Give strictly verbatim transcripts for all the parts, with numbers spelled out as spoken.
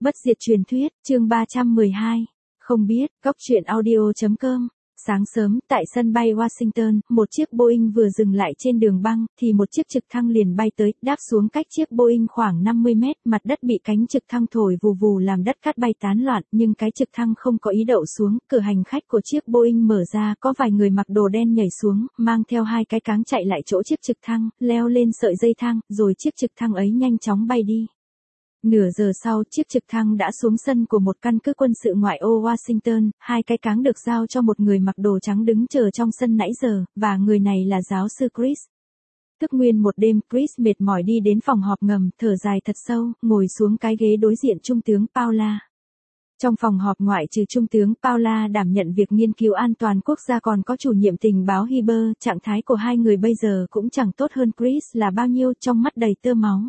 Bất diệt truyền thuyết, chương ba trăm mười hai. Không biết, cóc truyện audio chấm com. Sáng sớm, tại sân bay Washington, một chiếc Boeing vừa dừng lại trên đường băng, thì một chiếc trực thăng liền bay tới, đáp xuống cách chiếc Boeing khoảng năm mươi mét, mặt đất bị cánh trực thăng thổi vù vù làm đất cát bay tán loạn, nhưng cái trực thăng không có ý đậu xuống, cửa hành khách của chiếc Boeing mở ra, có vài người mặc đồ đen nhảy xuống, mang theo hai cái cáng chạy lại chỗ chiếc trực thăng, leo lên sợi dây thang, rồi chiếc trực thăng ấy nhanh chóng bay đi. Nửa giờ sau, chiếc trực thăng đã xuống sân của một căn cứ quân sự ngoại ô Washington, hai cái cáng được giao cho một người mặc đồ trắng đứng chờ trong sân nãy giờ, và người này là giáo sư Chris. Thức nguyên một đêm, Chris mệt mỏi đi đến phòng họp ngầm, thở dài thật sâu, ngồi xuống cái ghế đối diện Trung tướng Paula. Trong phòng họp ngoại trừ Trung tướng Paula đảm nhận việc nghiên cứu an toàn quốc gia còn có chủ nhiệm tình báo Heber, trạng thái của hai người bây giờ cũng chẳng tốt hơn Chris là bao nhiêu, trong mắt đầy tơ máu.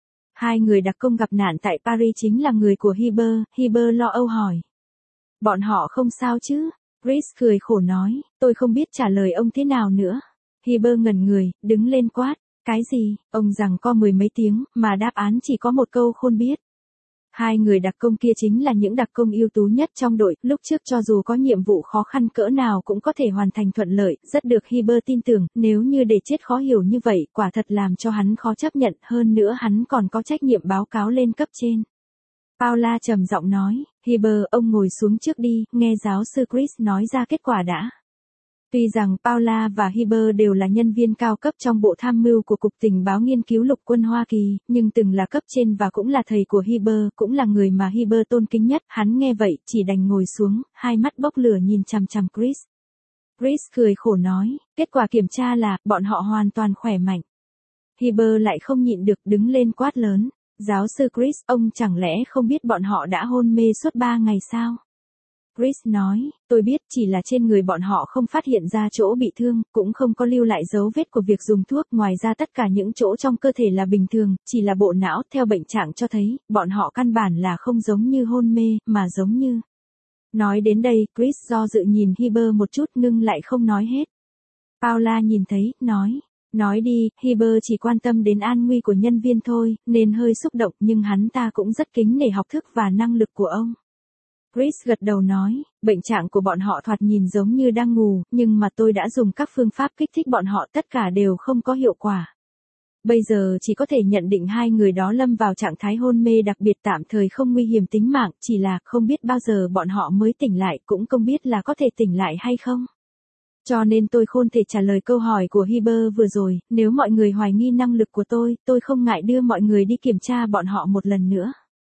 Hai người đặc công gặp nạn tại Paris chính là người của Heber, Heber lo âu hỏi. Bọn họ không sao chứ? Chris cười khổ nói, tôi không biết trả lời ông thế nào nữa. Heber ngẩn người, đứng lên quát, cái gì? Ông rằng co mười mấy tiếng, mà đáp án chỉ có một câu khôn biết. Hai người đặc công kia chính là những đặc công ưu tú nhất trong đội, lúc trước cho dù có nhiệm vụ khó khăn cỡ nào cũng có thể hoàn thành thuận lợi, rất được Heber tin tưởng, nếu như để chết khó hiểu như vậy, quả thật làm cho hắn khó chấp nhận, hơn nữa hắn còn có trách nhiệm báo cáo lên cấp trên. Paula trầm giọng nói, Heber, ông ngồi xuống trước đi, nghe giáo sư Chris nói ra kết quả đã. Tuy rằng Paula và Heber đều là nhân viên cao cấp trong bộ tham mưu của Cục Tình báo Nghiên cứu Lục quân Hoa Kỳ, nhưng từng là cấp trên và cũng là thầy của Heber, cũng là người mà Heber tôn kính nhất, hắn nghe vậy, chỉ đành ngồi xuống, hai mắt bốc lửa nhìn chằm chằm Chris. Chris cười khổ nói, kết quả kiểm tra là, bọn họ hoàn toàn khỏe mạnh. Heber lại không nhịn được đứng lên quát lớn, giáo sư Chris, ông chẳng lẽ không biết bọn họ đã hôn mê suốt ba ngày sao? Chris nói, tôi biết, chỉ là trên người bọn họ không phát hiện ra chỗ bị thương, cũng không có lưu lại dấu vết của việc dùng thuốc, ngoài ra tất cả những chỗ trong cơ thể là bình thường, chỉ là bộ não, theo bệnh trạng cho thấy, bọn họ căn bản là không giống như hôn mê, mà giống như... Nói đến đây, Chris do dự nhìn Heber một chút ngưng lại không nói hết. Paula nhìn thấy, nói, nói đi, Heber chỉ quan tâm đến an nguy của nhân viên thôi, nên hơi xúc động nhưng hắn ta cũng rất kính nể học thức và năng lực của ông. Chris gật đầu nói, bệnh trạng của bọn họ thoạt nhìn giống như đang ngủ, nhưng mà tôi đã dùng các phương pháp kích thích bọn họ tất cả đều không có hiệu quả. Bây giờ chỉ có thể nhận định hai người đó lâm vào trạng thái hôn mê đặc biệt tạm thời không nguy hiểm tính mạng, chỉ là không biết bao giờ bọn họ mới tỉnh lại, cũng không biết là có thể tỉnh lại hay không. Cho nên tôi không thể trả lời câu hỏi của Heber vừa rồi, nếu mọi người hoài nghi năng lực của tôi, tôi không ngại đưa mọi người đi kiểm tra bọn họ một lần nữa.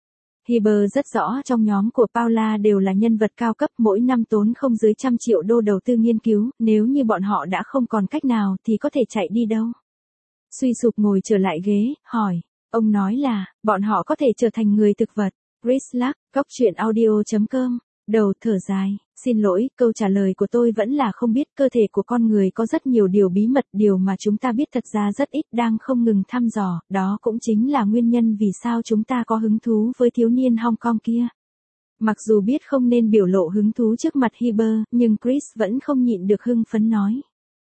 Heber rất rõ trong nhóm của Paula đều là nhân vật cao cấp, mỗi năm tốn không dưới trăm triệu đô đầu tư nghiên cứu, nếu như bọn họ đã không còn cách nào thì có thể chạy đi đâu. Suy sụp ngồi trở lại ghế, hỏi, ông nói là, bọn họ có thể trở thành người thực vật. Chris lắc, cóc truyện audio chấm com, đầu thở dài, xin lỗi, câu trả lời của tôi vẫn là không biết, cơ thể của con người có rất nhiều điều bí mật, điều mà chúng ta biết thật ra rất ít, đang không ngừng thăm dò, đó cũng chính là nguyên nhân vì sao chúng ta có hứng thú với thiếu niên Hong Kong kia. Mặc dù biết không nên biểu lộ hứng thú trước mặt Heber, nhưng Chris vẫn không nhịn được hưng phấn nói.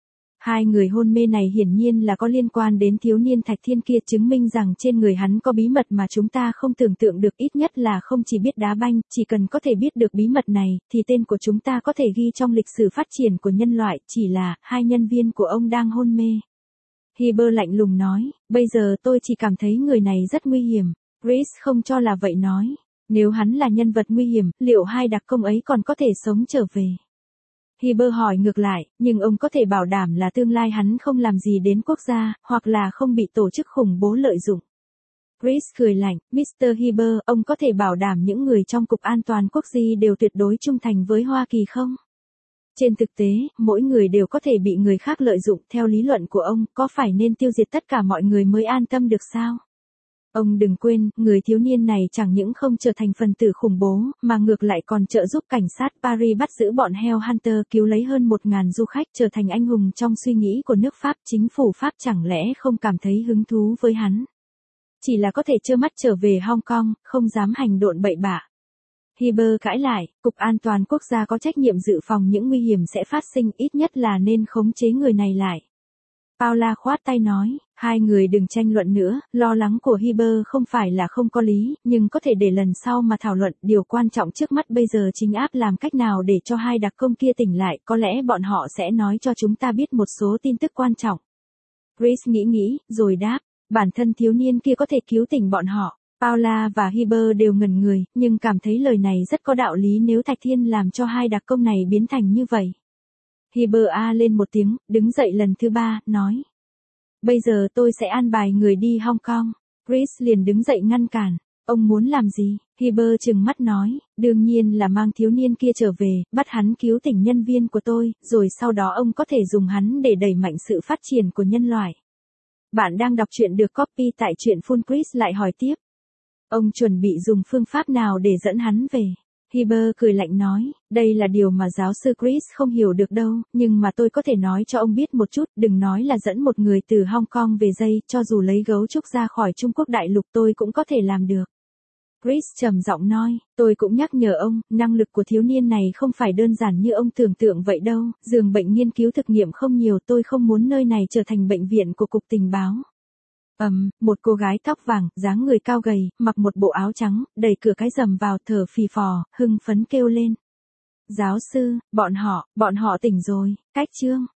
Hai người hôn mê này hiển nhiên là có liên quan đến thiếu niên Thạch Thiên kia, chứng minh rằng trên người hắn có bí mật mà chúng ta không tưởng tượng được, ít nhất là không chỉ biết đá banh, chỉ cần có thể biết được bí mật này, thì tên của chúng ta có thể ghi trong lịch sử phát triển của nhân loại, chỉ là, hai nhân viên của ông đang hôn mê. Heber lạnh lùng nói, bây giờ tôi chỉ cảm thấy người này rất nguy hiểm. Chris không cho là vậy nói, nếu hắn là nhân vật nguy hiểm, liệu hai đặc công ấy còn có thể sống trở về? Heber hỏi ngược lại, nhưng ông có thể bảo đảm là tương lai hắn không làm gì đến quốc gia, hoặc là không bị tổ chức khủng bố lợi dụng. Chris cười lạnh, mít tơ Heber, ông có thể bảo đảm những người trong Cục An toàn Quốc gia đều tuyệt đối trung thành với Hoa Kỳ không? Trên thực tế, mỗi người đều có thể bị người khác lợi dụng, theo lý luận của ông, có phải nên tiêu diệt tất cả mọi người mới an tâm được sao? Ông đừng quên, người thiếu niên này chẳng những không trở thành phần tử khủng bố, mà ngược lại còn trợ giúp cảnh sát Paris bắt giữ bọn Hell Hunter, cứu lấy hơn một nghìn du khách, trở thành anh hùng trong suy nghĩ của nước Pháp. Chính phủ Pháp chẳng lẽ không cảm thấy hứng thú với hắn? Chỉ là có thể trơ mắt trở về Hong Kong, không dám hành động bậy bạ. Heber cãi lại, Cục An toàn Quốc gia có trách nhiệm dự phòng những nguy hiểm sẽ phát sinh, ít nhất là nên khống chế người này lại. Paula khoát tay nói, hai người đừng tranh luận nữa, lo lắng của Heber không phải là không có lý, nhưng có thể để lần sau mà thảo luận, điều quan trọng trước mắt bây giờ chính áp làm cách nào để cho hai đặc công kia tỉnh lại, có lẽ bọn họ sẽ nói cho chúng ta biết một số tin tức quan trọng. Chris nghĩ nghĩ, rồi đáp, bản thân thiếu niên kia có thể cứu tỉnh bọn họ. Paula và Heber đều ngẩn người, nhưng cảm thấy lời này rất có đạo lý nếu Thạch Thiên làm cho hai đặc công này biến thành như vậy. Heber a lên một tiếng, đứng dậy lần thứ ba, nói. Bây giờ tôi sẽ an bài người đi Hong Kong. Chris liền đứng dậy ngăn cản. Ông muốn làm gì? Heber trừng mắt nói, đương nhiên là mang thiếu niên kia trở về, bắt hắn cứu tỉnh nhân viên của tôi, rồi sau đó ông có thể dùng hắn để đẩy mạnh sự phát triển của nhân loại. Bạn đang đọc truyện được copy tại truyện Full. Chris lại hỏi tiếp. Ông chuẩn bị dùng phương pháp nào để dẫn hắn về? Heber cười lạnh nói, đây là điều mà giáo sư Chris không hiểu được đâu, nhưng mà tôi có thể nói cho ông biết một chút, đừng nói là dẫn một người từ Hong Kong về dây, cho dù lấy gấu trúc ra khỏi Trung Quốc đại lục tôi cũng có thể làm được. Chris trầm giọng nói, tôi cũng nhắc nhở ông, năng lực của thiếu niên này không phải đơn giản như ông tưởng tượng vậy đâu, giường bệnh nghiên cứu thực nghiệm không nhiều, tôi không muốn nơi này trở thành bệnh viện của cục tình báo. Ầm, um, một cô gái tóc vàng, dáng người cao gầy, mặc một bộ áo trắng, đẩy cửa cái rầm vào, thở phì phò, hưng phấn kêu lên. Giáo sư, bọn họ, bọn họ tỉnh rồi, cách chương.